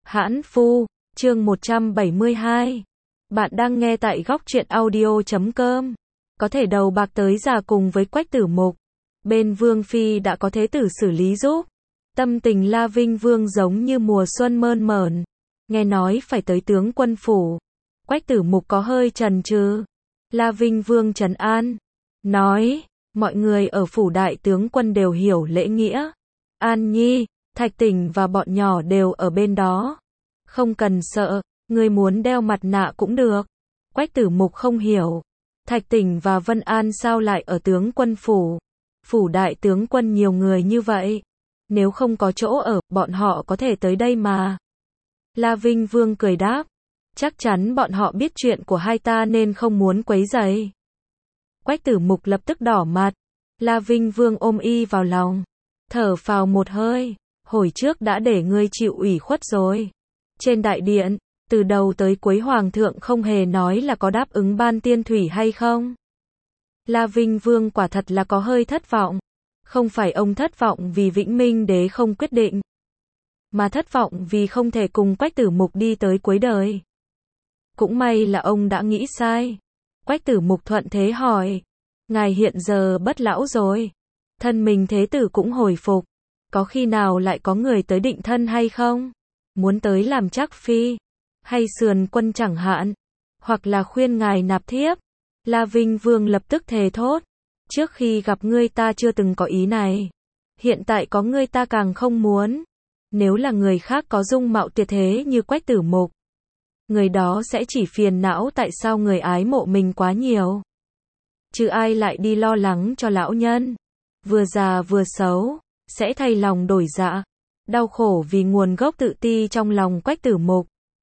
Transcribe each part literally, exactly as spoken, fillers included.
Hãn Phu, chương một trăm bảy mươi hai. Bạn đang nghe tại góc truyện audio chấm com. Có thể đầu bạc tới già cùng với Quách Tử Mục. Bên Vương Phi đã có thế tử xử lý giúp. Tâm tình La Vinh Vương giống như mùa xuân mơn mởn. Nghe nói phải tới tướng quân phủ. Quách Tử Mục có hơi chần chừ. La Vinh Vương trấn an. Nói, mọi người ở phủ đại tướng quân đều hiểu lễ nghĩa. An Nhi, Thạch Tỉnh và bọn nhỏ đều ở bên đó. Không cần sợ, người muốn đeo mặt nạ cũng được. Quách Tử Mục không hiểu. Thạch Tỉnh và Vân An sao lại ở tướng quân phủ? Phủ đại tướng quân nhiều người như vậy. Nếu không có chỗ ở, bọn họ có thể tới đây mà. La Vinh Vương cười đáp. Chắc chắn bọn họ biết chuyện của hai ta nên không muốn quấy rầy. Quách Tử Mục lập tức đỏ mặt. La Vinh Vương ôm y vào lòng. Thở phào một hơi. Hồi trước đã để ngươi chịu ủy khuất rồi. Trên đại điện, từ đầu tới cuối Hoàng thượng không hề nói là có đáp ứng ban tiên thủy hay không. La Vinh Vương quả thật là có hơi thất vọng. Không phải ông thất vọng vì Vĩnh Minh Đế không quyết định, mà thất vọng vì không thể cùng Quách Tử Mục đi tới cuối đời. Cũng may là ông đã nghĩ sai. Quách Tử Mục thuận thế hỏi. Ngài hiện giờ bất lão rồi. Thân mình thế tử cũng hồi phục. Có khi nào lại có người tới định thân hay không? Muốn tới làm trác phi? Hay sườn quân chẳng hạn? Hoặc là khuyên ngài nạp thiếp? La Vinh Vương lập tức thề thốt. Trước khi gặp ngươi ta chưa từng có ý này. Hiện tại có ngươi ta càng không muốn. Nếu là người khác có dung mạo tuyệt thế như Quách Tử Mục, người đó sẽ chỉ phiền não tại sao người ái mộ mình quá nhiều. Chứ ai lại đi lo lắng cho lão nhân. Vừa già vừa xấu, sẽ thay lòng đổi dạ. Đau khổ vì nguồn gốc tự ti trong lòng Quách Tử Mục.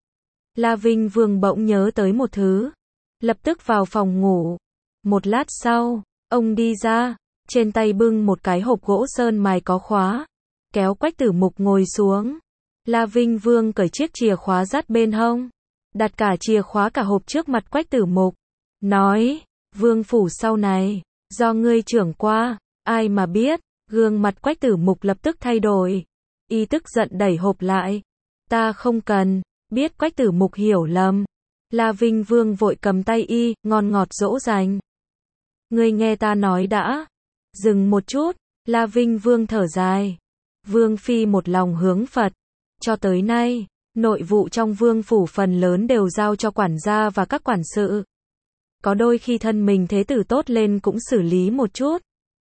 La Vinh Vương bỗng nhớ tới một thứ. Lập tức vào phòng ngủ. Một lát sau, ông đi ra, trên tay bưng một cái hộp gỗ sơn mài có khóa. Kéo Quách Tử Mục ngồi xuống. La Vinh Vương cởi chiếc chìa khóa dắt bên hông. Đặt cả chìa khóa cả hộp trước mặt Quách Tử Mục. Nói, vương phủ sau này, do ngươi trưởng qua, ai mà biết. Gương mặt Quách Tử Mục lập tức thay đổi. Y tức giận đẩy hộp lại. Ta không cần. Biết Quách Tử Mục hiểu lầm. La Vinh Vương vội cầm tay y, ngon ngọt dỗ dành. Ngươi nghe ta nói đã. Dừng một chút. La Vinh Vương thở dài. Vương Phi một lòng hướng Phật. Cho tới nay, nội vụ trong vương phủ phần lớn đều giao cho quản gia và các quản sự. Có đôi khi thân mình thế tử tốt lên cũng xử lý một chút.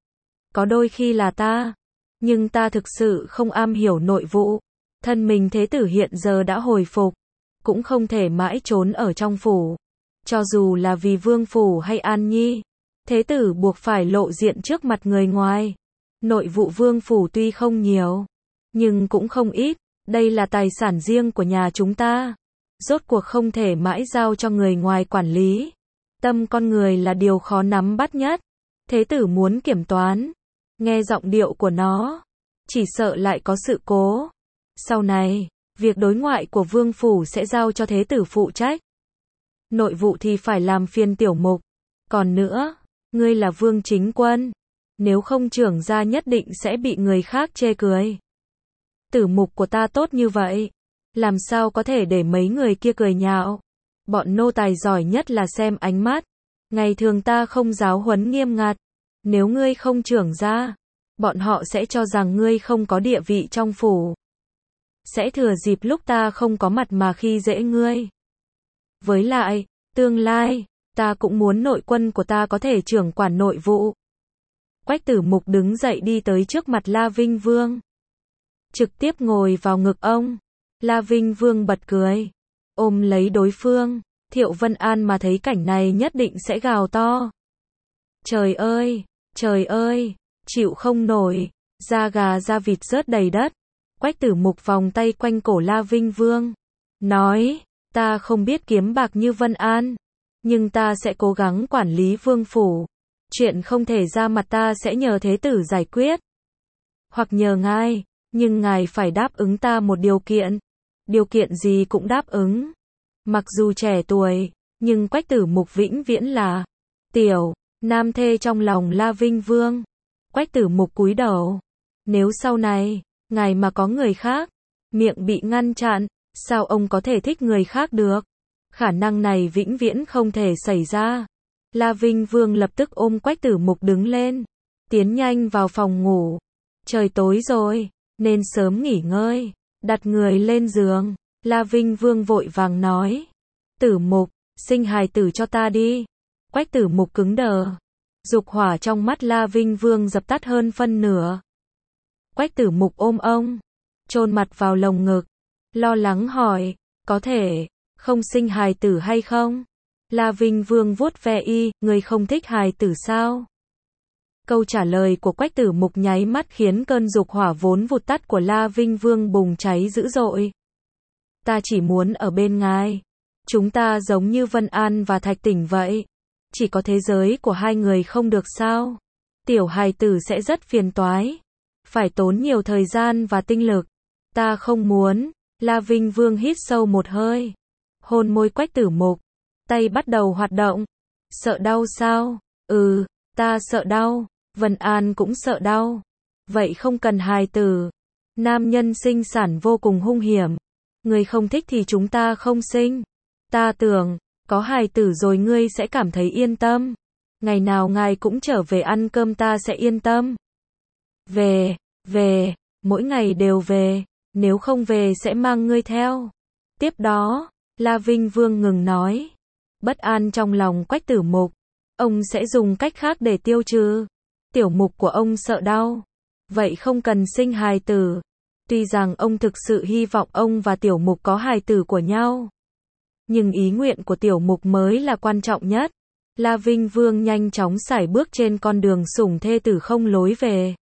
Có đôi khi là ta. Nhưng ta thực sự không am hiểu nội vụ. Thân mình thế tử hiện giờ đã hồi phục. Cũng không thể mãi trốn ở trong phủ. Cho dù là vì vương phủ hay An Nhi, thế tử buộc phải lộ diện trước mặt người ngoài. Nội vụ vương phủ tuy không nhiều, nhưng cũng không ít. Đây là tài sản riêng của nhà chúng ta. Rốt cuộc không thể mãi giao cho người ngoài quản lý. Tâm con người là điều khó nắm bắt nhất. Thế tử muốn kiểm toán. Nghe giọng điệu của nó, chỉ sợ lại có sự cố. Sau này, việc đối ngoại của vương phủ sẽ giao cho thế tử phụ trách. Nội vụ thì phải làm phiền tiểu mục. Còn nữa, ngươi là vương chính quân. Nếu không trưởng gia nhất định sẽ bị người khác chê cười. Tử Mục của ta tốt như vậy. Làm sao có thể để mấy người kia cười nhạo. Bọn nô tài giỏi nhất là xem ánh mắt. Ngày thường ta không giáo huấn nghiêm ngặt. Nếu ngươi không trưởng gia, bọn họ sẽ cho rằng ngươi không có địa vị trong phủ. Sẽ thừa dịp lúc ta không có mặt mà khi dễ ngươi. Với lại, tương lai, ta cũng muốn nội quân của ta có thể trưởng quản nội vụ. Quách Tử Mục đứng dậy đi tới trước mặt La Vinh Vương. Trực tiếp ngồi vào ngực ông. La Vinh Vương bật cười. Ôm lấy đối phương. Thiệu Vân An mà thấy cảnh này nhất định sẽ gào to. Trời ơi, trời ơi, chịu không nổi. Da gà da vịt rớt đầy đất. Quách Tử Mục vòng tay quanh cổ La Vinh Vương. Nói, ta không biết kiếm bạc như Vân An. Nhưng ta sẽ cố gắng quản lý vương phủ. Chuyện không thể ra mặt ta sẽ nhờ thế tử giải quyết. Hoặc nhờ ngài. Nhưng ngài phải đáp ứng ta một điều kiện. Điều kiện gì cũng đáp ứng. Mặc dù trẻ tuổi, nhưng Quách Tử Mục vĩnh viễn là tiểu nam thê trong lòng La Vinh Vương. Quách Tử Mục cúi đầu. Nếu sau này, ngài mà có người khác, miệng bị ngăn chặn, Sao ông có thể thích người khác được? Khả năng này vĩnh viễn không thể xảy ra. La Vinh Vương lập tức ôm Quách Tử Mục đứng lên, tiến nhanh vào phòng ngủ. Trời tối rồi, nên sớm nghỉ ngơi. Đặt người lên giường, La Vinh Vương vội vàng nói. Tử Mục, sinh hài tử cho ta đi. Quách Tử Mục cứng đờ. Dục hỏa trong mắt La Vinh Vương dập tắt hơn phân nửa. Quách Tử Mục ôm ông, chôn mặt vào lồng ngực, lo lắng hỏi, có thể không sinh hài tử hay không? La Vinh Vương vuốt ve y, người không thích hài tử sao? Câu trả lời của Quách Tử Mục nháy mắt khiến cơn dục hỏa vốn vụt tắt của La Vinh Vương bùng cháy dữ dội. Ta chỉ muốn ở bên ngài. Chúng ta giống như Vân An và Thạch Tỉnh vậy. Chỉ có thế giới của hai người không được sao? Tiểu hài tử sẽ rất phiền toái. Phải tốn nhiều thời gian và tinh lực. Ta không muốn. La Vinh Vương hít sâu một hơi. Hôn môi Quách Tử Mục. Tay bắt đầu hoạt động. Sợ đau sao? Ừ, ta sợ đau. Vân An cũng sợ đau. Vậy không cần hài tử. Nam nhân sinh sản vô cùng hung hiểm. Người không thích thì chúng ta không sinh. Ta tưởng, có hài tử rồi ngươi sẽ cảm thấy yên tâm. Ngày nào ngài cũng trở về ăn cơm ta sẽ yên tâm. Về, về, mỗi ngày đều về. Nếu không về sẽ mang ngươi theo. Tiếp đó, La Vinh Vương ngừng nói. Bất an trong lòng Quách Tử Mục. Ông sẽ dùng cách khác để tiêu trừ. Tiểu Mục của ông sợ đau. Vậy không cần sinh hài tử. Tuy rằng ông thực sự hy vọng ông và Tiểu Mục có hài tử của nhau. Nhưng ý nguyện của Tiểu Mục mới là quan trọng nhất. La Vinh Vương nhanh chóng sải bước trên con đường sủng thê tử không lối về.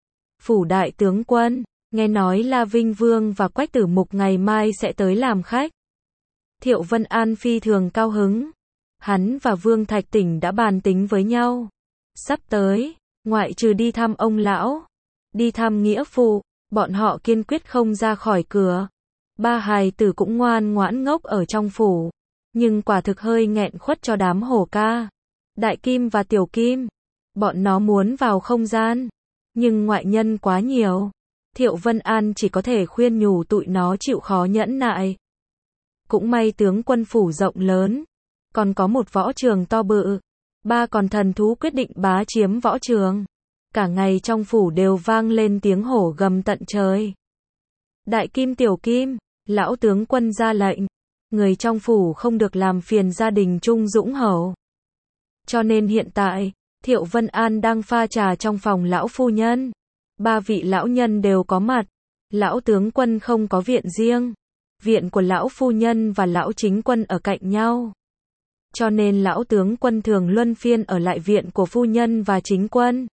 Phủ đại tướng quân, nghe nói La Vinh Vương và Quách Tử Mục ngày mai sẽ tới làm khách. Thiệu Vân An phi thường cao hứng. Hắn và Vương Thạch Tỉnh đã bàn tính với nhau. Sắp tới, ngoại trừ đi thăm ông lão, đi thăm nghĩa phụ, bọn họ kiên quyết không ra khỏi cửa. Ba hài tử cũng ngoan ngoãn ngốc ở trong phủ. Nhưng quả thực hơi nghẹn khuất cho đám hổ ca. Đại Kim và Tiểu Kim. Bọn nó muốn vào không gian. Nhưng ngoại nhân quá nhiều. Thiệu Vân An chỉ có thể khuyên nhủ tụi nó chịu khó nhẫn nại. Cũng may tướng quân phủ rộng lớn. Còn có một võ trường to bự. Ba con thần thú quyết định bá chiếm võ trường. Cả ngày trong phủ đều vang lên tiếng hổ gầm tận trời. Đại Kim Tiểu Kim, lão tướng quân ra lệnh. Người trong phủ không được làm phiền gia đình Trung Dũng Hầu. Cho nên hiện tại, Thiệu Vân An đang pha trà trong phòng lão phu nhân. Ba vị lão nhân đều có mặt. Lão tướng quân không có viện riêng. Viện của lão phu nhân và lão chính quân ở cạnh nhau. Cho nên lão tướng quân thường luân phiên ở lại viện của phu nhân và chính quân.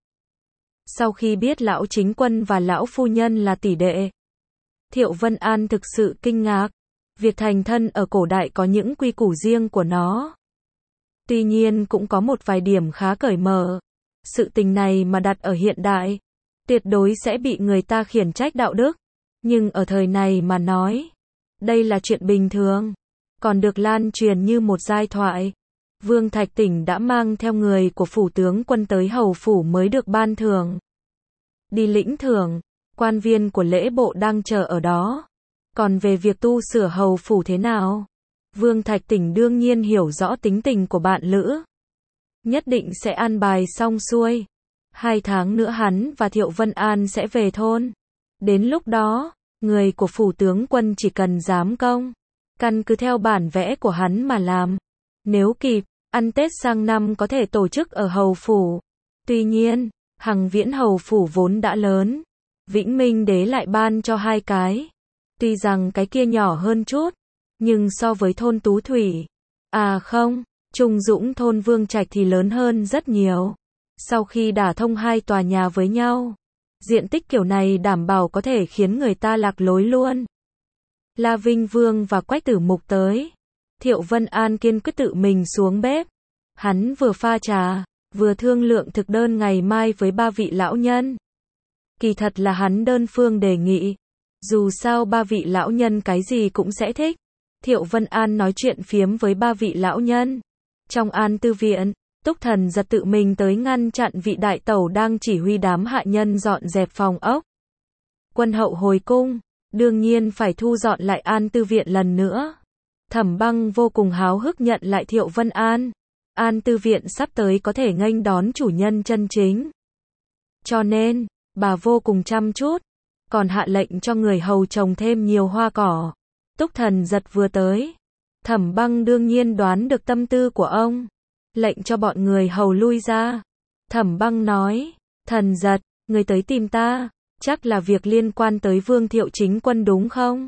Sau khi biết lão chính quân và lão phu nhân là tỷ đệ, Thiệu Vân An thực sự kinh ngạc. Việc thành thân ở cổ đại có những quy củ riêng của nó. Tuy nhiên cũng có một vài điểm khá cởi mở. Sự tình này mà đặt ở hiện đại, tuyệt đối sẽ bị người ta khiển trách đạo đức. Nhưng ở thời này mà nói, đây là chuyện bình thường. Còn được lan truyền như một giai thoại. Vương Thạch Tỉnh đã mang theo người của phủ tướng quân tới hầu phủ mới được ban thưởng. Đi lĩnh thưởng, quan viên của lễ bộ đang chờ ở đó. Còn về việc tu sửa hầu phủ thế nào? Vương Thạch Tỉnh đương nhiên hiểu rõ tính tình của bạn lữ. Nhất định sẽ an bài xong xuôi. Hai tháng nữa hắn và Thiệu Vân An sẽ về thôn. Đến lúc đó, người của phủ tướng quân chỉ cần giám công. Căn cứ theo bản vẽ của hắn mà làm. Nếu kịp, ăn Tết sang năm có thể tổ chức ở hầu phủ. Tuy nhiên, Hằng Viễn hầu phủ vốn đã lớn. Vĩnh Minh đế lại ban cho hai cái. Tuy rằng cái kia nhỏ hơn chút, nhưng so với thôn Tú Thủy, à không, Trung Dũng thôn Vương Trạch thì lớn hơn rất nhiều. Sau khi đả thông hai tòa nhà với nhau, diện tích kiểu này đảm bảo có thể khiến người ta lạc lối luôn. La Vinh Vương và Quách Tử Mục tới. Thiệu Vân An kiên quyết tự mình xuống bếp. Hắn vừa pha trà, vừa thương lượng thực đơn ngày mai với ba vị lão nhân. Kỳ thật là hắn đơn phương đề nghị. Dù sao ba vị lão nhân cái gì cũng sẽ thích. Thiệu Vân An nói chuyện phiếm với ba vị lão nhân. Trong An Tư Viện, Túc Thần giật tự mình tới ngăn chặn vị đại tẩu đang chỉ huy đám hạ nhân dọn dẹp phòng ốc. Quân hậu hồi cung, đương nhiên phải thu dọn lại An Tư Viện lần nữa. Thẩm Băng vô cùng háo hức nhận lại Thiệu Vân An. An Tư Viện sắp tới có thể nghênh đón chủ nhân chân chính. Cho nên, bà vô cùng chăm chút, còn hạ lệnh cho người hầu trồng thêm nhiều hoa cỏ. Túc Thần Giật vừa tới, Thẩm Băng đương nhiên đoán được tâm tư của ông, lệnh cho bọn người hầu lui ra. Thẩm Băng nói, Thần Giật, người tới tìm ta, chắc là việc liên quan tới Vương Thiệu Chính Quân đúng không?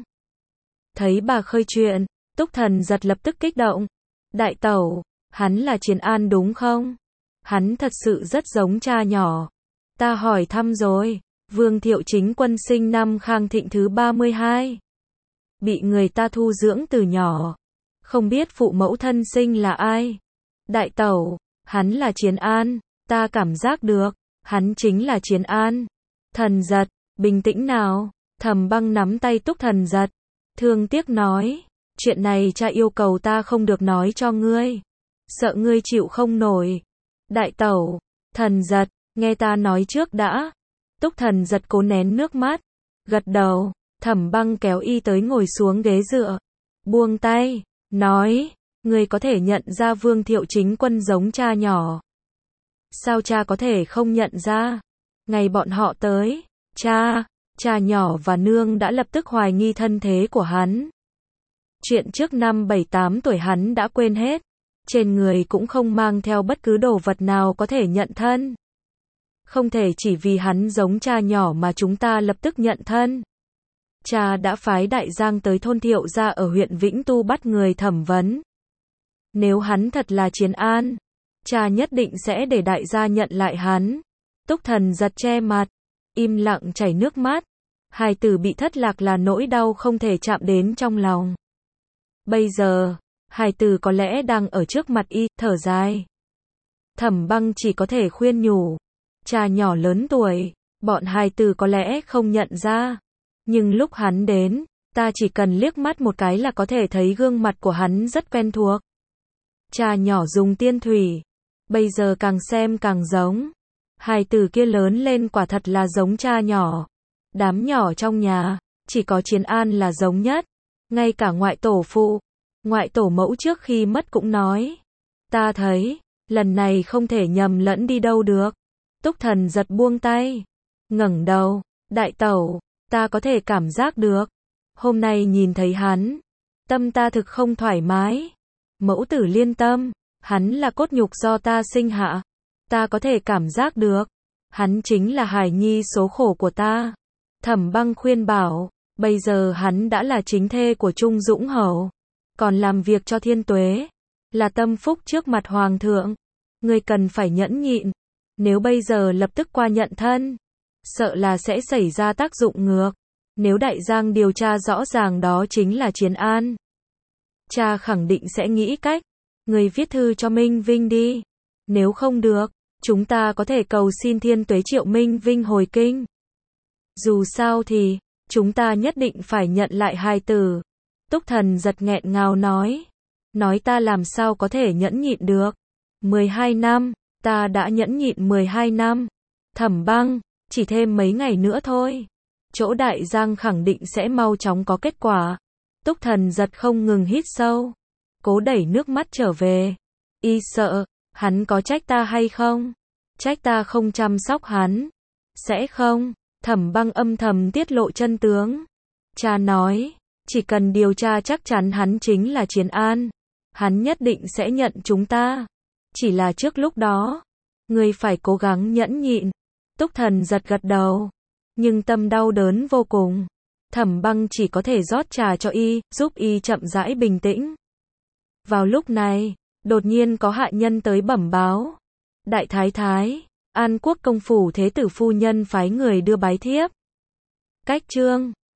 Thấy bà khơi chuyện, Túc Thần Giật lập tức kích động. Đại tẩu, hắn là Chiến An đúng không? Hắn thật sự rất giống cha nhỏ. Ta hỏi thăm rồi, Vương Thiệu Chính Quân sinh năm Khang Thịnh thứ ba mươi hai. Bị người ta thu dưỡng từ nhỏ. Không biết phụ mẫu thân sinh là ai? Đại tẩu, hắn là Chiến An, ta cảm giác được, hắn chính là Chiến An. Thần Giật, bình tĩnh nào. Thẩm Băng nắm tay Túc Thần Giật, thương tiếc nói, chuyện này cha yêu cầu ta không được nói cho ngươi, sợ ngươi chịu không nổi. Đại tẩu, Thần Giật, nghe ta nói trước đã. Túc Thần Giật cố nén nước mắt, gật đầu. Thẩm Băng kéo y tới ngồi xuống ghế dựa, buông tay, nói, ngươi có thể nhận ra Vương Thiệu Chính Quân giống cha nhỏ. Sao cha có thể không nhận ra? Ngày bọn họ tới, cha, cha nhỏ và nương đã lập tức hoài nghi thân thế của hắn. Chuyện trước năm bảy tám tuổi hắn đã quên hết, trên người cũng không mang theo bất cứ đồ vật nào có thể nhận thân. Không thể chỉ vì hắn giống cha nhỏ mà chúng ta lập tức nhận thân. Cha đã phái Đại Giang tới thôn Thiệu gia ở huyện Vĩnh Tu bắt người thẩm vấn. Nếu hắn thật là Chiến An, cha nhất định sẽ để Đại gia nhận lại hắn. Túc Thần Giật che mặt, im lặng chảy nước mắt. Hài tử bị thất lạc là nỗi đau không thể chạm đến trong lòng. Bây giờ, hài tử có lẽ đang ở trước mặt y, thở dài. Thẩm Băng chỉ có thể khuyên nhủ, cha nhỏ lớn tuổi, bọn hài tử có lẽ không nhận ra. Nhưng lúc hắn đến, ta chỉ cần liếc mắt một cái là có thể thấy gương mặt của hắn rất quen thuộc. Cha nhỏ dùng tiên thủy, bây giờ càng xem càng giống. Hài tử kia lớn lên quả thật là giống cha nhỏ. Đám nhỏ trong nhà, chỉ có Chiến An là giống nhất. Ngay cả ngoại tổ phụ, ngoại tổ mẫu trước khi mất cũng nói. Ta thấy, lần này không thể nhầm lẫn đi đâu được. Túc Thần Giật buông tay, ngẩng đầu, đại tẩu, ta có thể cảm giác được. Hôm nay nhìn thấy hắn, tâm ta thực không thoải mái. Mẫu tử liên tâm, hắn là cốt nhục do ta sinh hạ. Ta có thể cảm giác được, hắn chính là hài nhi số khổ của ta. Thẩm Băng khuyên bảo, bây giờ hắn đã là chính thê của Trung Dũng Hầu, còn làm việc cho Thiên Tuế, là tâm phúc trước mặt Hoàng thượng. Ngươi cần phải nhẫn nhịn, nếu bây giờ lập tức qua nhận thân, sợ là sẽ xảy ra tác dụng ngược. Nếu Đại Giang điều tra rõ ràng đó chính là Chiến An, cha khẳng định sẽ nghĩ cách. Ngươi viết thư cho Minh Vinh đi. Nếu không được, chúng ta có thể cầu xin Thiên Tuế triệu Minh Vinh hồi kinh. Dù sao thì, chúng ta nhất định phải nhận lại hài tử. Túc Thần Giật nghẹn ngào nói. Nói ta làm sao có thể nhẫn nhịn được. mười hai năm, ta đã nhẫn nhịn mười hai năm. Thẩm Băng, chỉ thêm mấy ngày nữa thôi. Chỗ Đại Giang khẳng định sẽ mau chóng có kết quả. Túc Thần Giật không ngừng hít sâu, cố đẩy nước mắt trở về. Y sợ, hắn có trách ta hay không? Trách ta không chăm sóc hắn? Sẽ không. Thẩm Băng âm thầm tiết lộ chân tướng. Cha nói, chỉ cần điều tra chắc chắn hắn chính là Chiến An, hắn nhất định sẽ nhận chúng ta. Chỉ là trước lúc đó, ngươi phải cố gắng nhẫn nhịn. Túc Thần Giật gật đầu, nhưng tâm đau đớn vô cùng. Thẩm Băng chỉ có thể rót trà cho y, giúp y chậm rãi bình tĩnh. Vào lúc này, đột nhiên có hạ nhân tới bẩm báo. Đại thái thái, An Quốc công phủ thế tử phu nhân phái người đưa bái thiếp. Cách trương.